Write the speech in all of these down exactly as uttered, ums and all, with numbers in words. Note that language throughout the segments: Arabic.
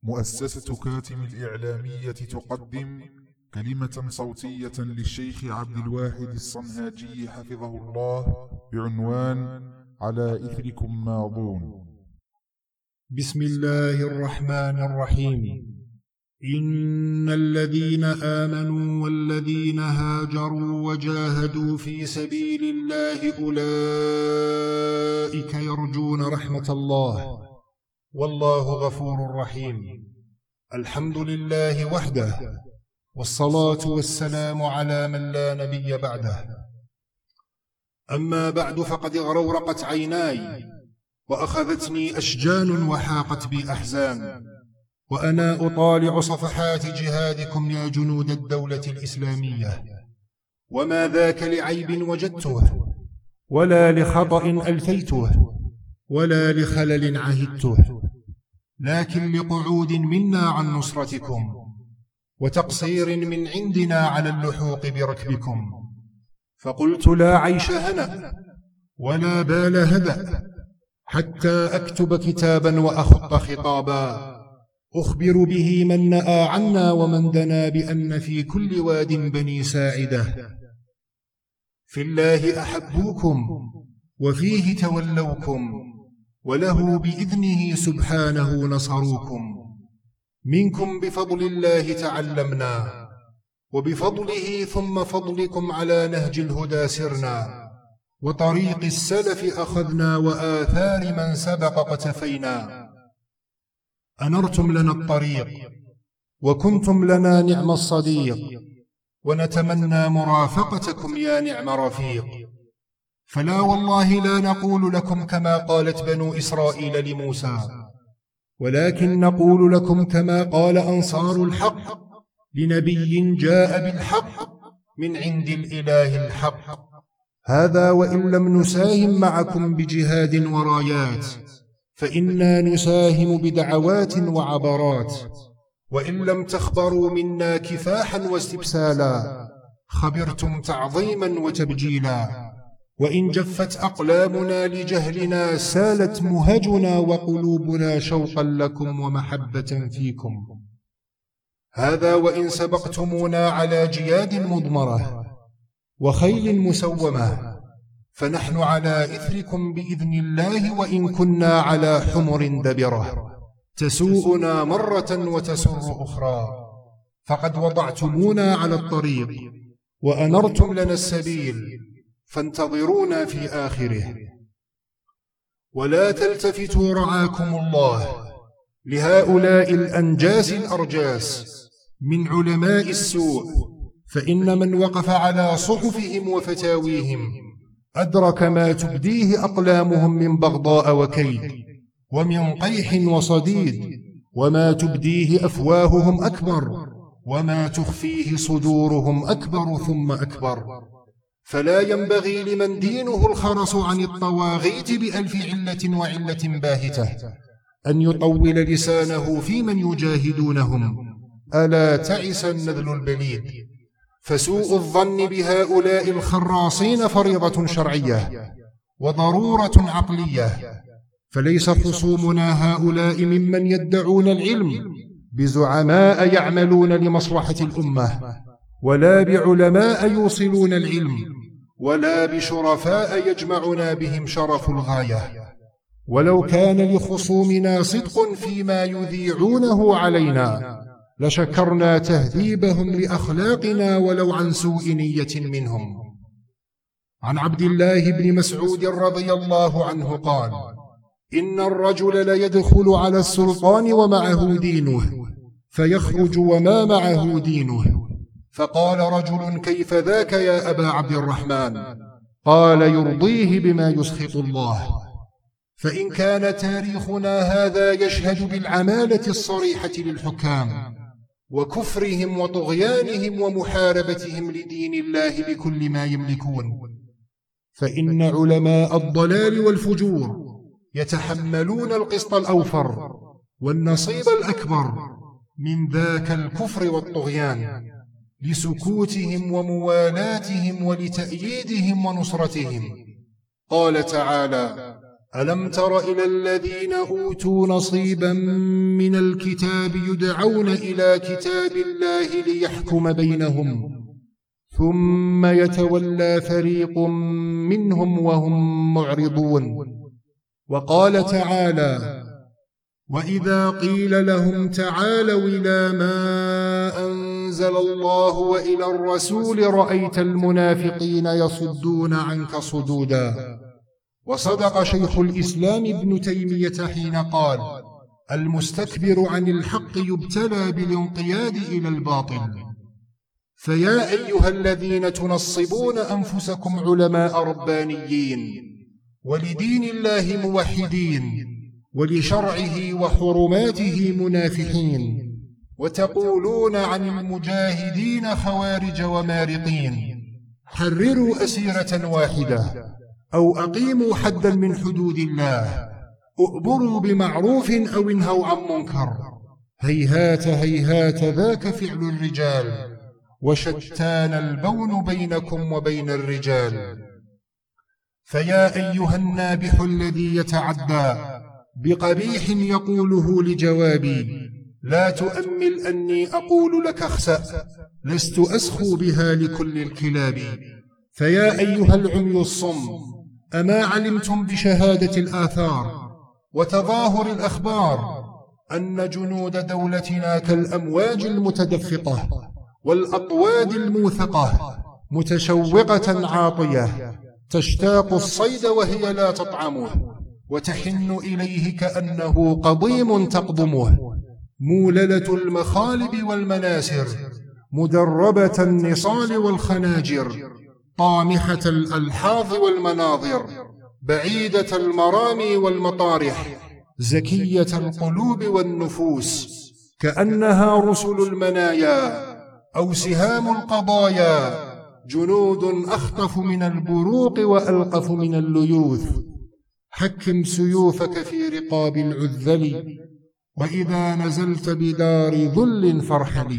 مؤسسة كاتم الإعلامية تقدم كلمة صوتية للشيخ عبد الواحد الصنهاجي حفظه الله بعنوان على إثركم ماضون. بسم الله الرحمن الرحيم. إن الذين آمنوا والذين هاجروا وجاهدوا في سبيل الله أولئك يرجون رحمة الله والله غفور رحيم. الحمد لله وحده، والصلاة والسلام على من لا نبي بعده. أما بعد، فقد اغرورقت عيناي وأخذتني أشجان وحاقت بي أحزان وأنا أطالع صفحات جهادكم يا جنود الدولة الإسلامية، وما ذاك لعيب وجدته ولا لخطأ ألفيته ولا لخلل عهدته، لكن لقعود منا عن نصرتكم وتقصير من عندنا على اللحوق بركبكم. فقلت لا عيش هنأ ولا بال هدأ حتى أكتب كتابا وأخط خطابا أخبر به من نأى عنا ومن دنا بأن في كل واد بني ساعدة في الله أحبوكم وفيه تولوكم وله بإذنه سبحانه نصروكم. منكم بفضل الله تعلمنا وبفضله ثم فضلكم على نهج الهدى سرنا، وطريق السلف أخذنا وآثار من سبق قتفينا. أنرتم لنا الطريق وكنتم لنا نعم الصديق، ونتمنى مرافقتكم يا نعم رفيق. فلا والله لا نقول لكم كما قالت بنو إسرائيل لموسى، ولكن نقول لكم كما قال أنصار الحق لنبي جاء بالحق من عند الإله الحق. هذا وإن لم نساهم معكم بجهاد ورايات، فإنا نساهم بدعوات وعبرات. وإن لم تخبروا منا كفاحا واستبسالا، خبرتم تعظيما وتبجيلا. وإن جفت أقلامنا لجهلنا، سالت مهجنا وقلوبنا شوقا لكم ومحبة فيكم. هذا وإن سبقتمونا على جياد مضمرة وخيل مسومة، فنحن على إثركم بإذن الله، وإن كنا على حمر دبرة تسوءنا مرة وتسر أخرى. فقد وضعتمونا على الطريق وأنرتم لنا السبيل، فانتظرونا في آخره. ولا تلتفتوا رعاكم الله لهؤلاء الأنجاس الأرجاس من علماء السوء، فإن من وقف على صحفهم وفتاويهم أدرك ما تبديه أقلامهم من بغضاء وكيد ومن قيح وصديد، وما تبديه أفواههم أكبر وما تخفيه صدورهم أكبر ثم أكبر. فلا ينبغي لمن دينه الخرس عن الطواغيت بألف علة وعلة باهتة أن يطول لسانه في من يجاهدونهم. ألا تعس النذل البليد. فسوء الظن بهؤلاء الخراصين فريضة شرعية وضرورة عقلية، فليس خصومنا هؤلاء ممن يدعون العلم بزعماء يعملون لمصلحة الأمة، ولا بعلماء يوصلون العلم، ولا بشرفاء يجمعنا بهم شرف الغاية. ولو كان لخصومنا صدق فيما يذيعونه علينا، لشكرنا تهذيبهم لأخلاقنا ولو عن سوء نية منهم. عن عبد الله بن مسعود رضي الله عنه قال: إن الرجل ليدخل على السلطان ومعه دينه، فيخرج وما معه دينه. فقال رجل: كيف ذاك يا أبا عبد الرحمن؟ قال: يرضيه بما يسخط الله. فإن كان تاريخنا هذا يشهد بالعمالة الصريحة للحكام وكفرهم وطغيانهم ومحاربتهم لدين الله بكل ما يملكون، فإن علماء الضلال والفجور يتحملون القسط الأوفر والنصيب الأكبر من ذاك الكفر والطغيان لسكوتهم وموالاتهم ولتأييدهم ونصرتهم. قال تعالى: ألم تر إلى الذين أوتوا نصيبا من الكتاب يدعون إلى كتاب الله ليحكم بينهم ثم يتولى فريق منهم وهم معرضون. وقال تعالى: وإذا قيل لهم تعالوا إلى ما أنزل الله وإلى الرسول رأيت المنافقين يصدون عنك صدودا. وصدق شيخ الإسلام ابن تيمية حين قال: المستكبر عن الحق يبتلى بالانقياد إلى الباطل. فيا أيها الذين تنصبون أنفسكم علماء ربانيين ولدين الله موحدين ولشرعه وحرماته منافحين، وتقولون عن المجاهدين خوارج ومارقين، حرروا أسيرة واحدة أو أقيموا حدا من حدود الله، أؤمروا بمعروف أو انهوا عن منكر. هيهات هيهات ذاك فعل الرجال، وشتان البون بينكم وبين الرجال. فيا أيها النابح الذي يتعدى بقبيح يقوله لجوابي، لا تؤمل أني أقول لك اخسأ، لست أسخو بها لكل الكلاب. فيا أيها العمي الصم، أما علمتم بشهادة الآثار وتظاهر الأخبار أن جنود دولتنا كالأمواج المتدفقة والأطواد الموثقة، متشوقة عاطية، تشتاق الصيد وهي لا تطعمه، وتحن إليه كأنه قضيم تقضمه، موللة المخالب والمناسر، مدربة النصال والخناجر، طامحة الألحاظ والمناظر، بعيدة المرامي والمطارح، زكية القلوب والنفوس، كأنها رسل المنايا أو سهام القضايا، جنود أخطف من البروق وألقف من الليوث. حكم سيوفك في رقاب العذل، وإذا نزلت بدار ذل فارحل.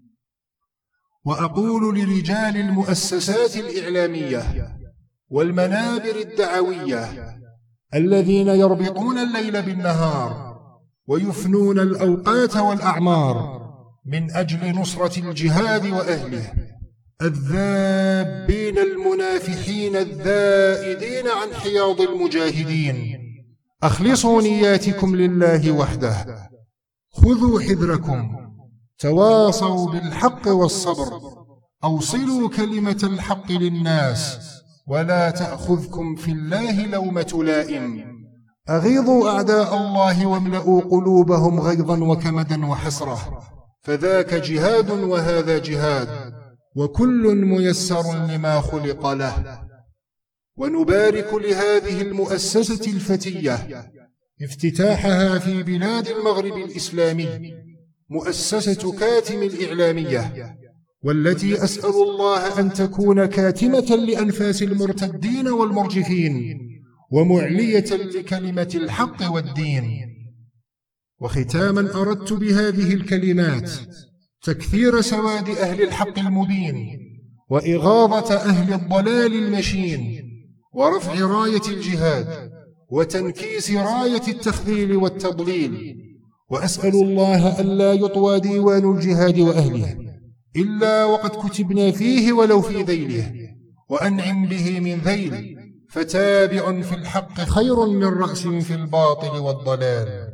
وأقول لرجال المؤسسات الإعلامية والمنابر الدعوية الذين يربطون الليل بالنهار ويفنون الأوقات والأعمار من أجل نصرة الجهاد وأهله، الذابين المنافحين الذائدين عن حياض المجاهدين، أخلصوا نياتكم لله وحده، خذوا حذركم، تواصوا بالحق والصبر، أوصلوا كلمة الحق للناس، ولا تأخذكم في الله لومة لائم، أغيظوا أعداء الله واملأوا قلوبهم غيظا وكمدا وحسرة، فذاك جهاد وهذا جهاد، وكل ميسر لما خلق له. ونبارك لهذه المؤسسة الفتية افتتاحها في بلاد المغرب الإسلامي، مؤسسة كاتم الإعلامية، والتي أسأل الله أن تكون كاتمة لأنفاس المرتدين والمرجفين، ومعلية لكلمة الحق والدين. وختاما أردت بهذه الكلمات تكثير سواد أهل الحق المبين، وإغاظة أهل الضلال المشين، ورفع راية الجهاد، وتنكيس راية التخذيل والتضليل. وأسأل الله ألا يطوى ديوان الجهاد وأهله إلا وقد كتبنا فيه ولو في ذيله، وأنعم به من ذيل، فتابع في الحق خير من رأس في الباطل والضلال.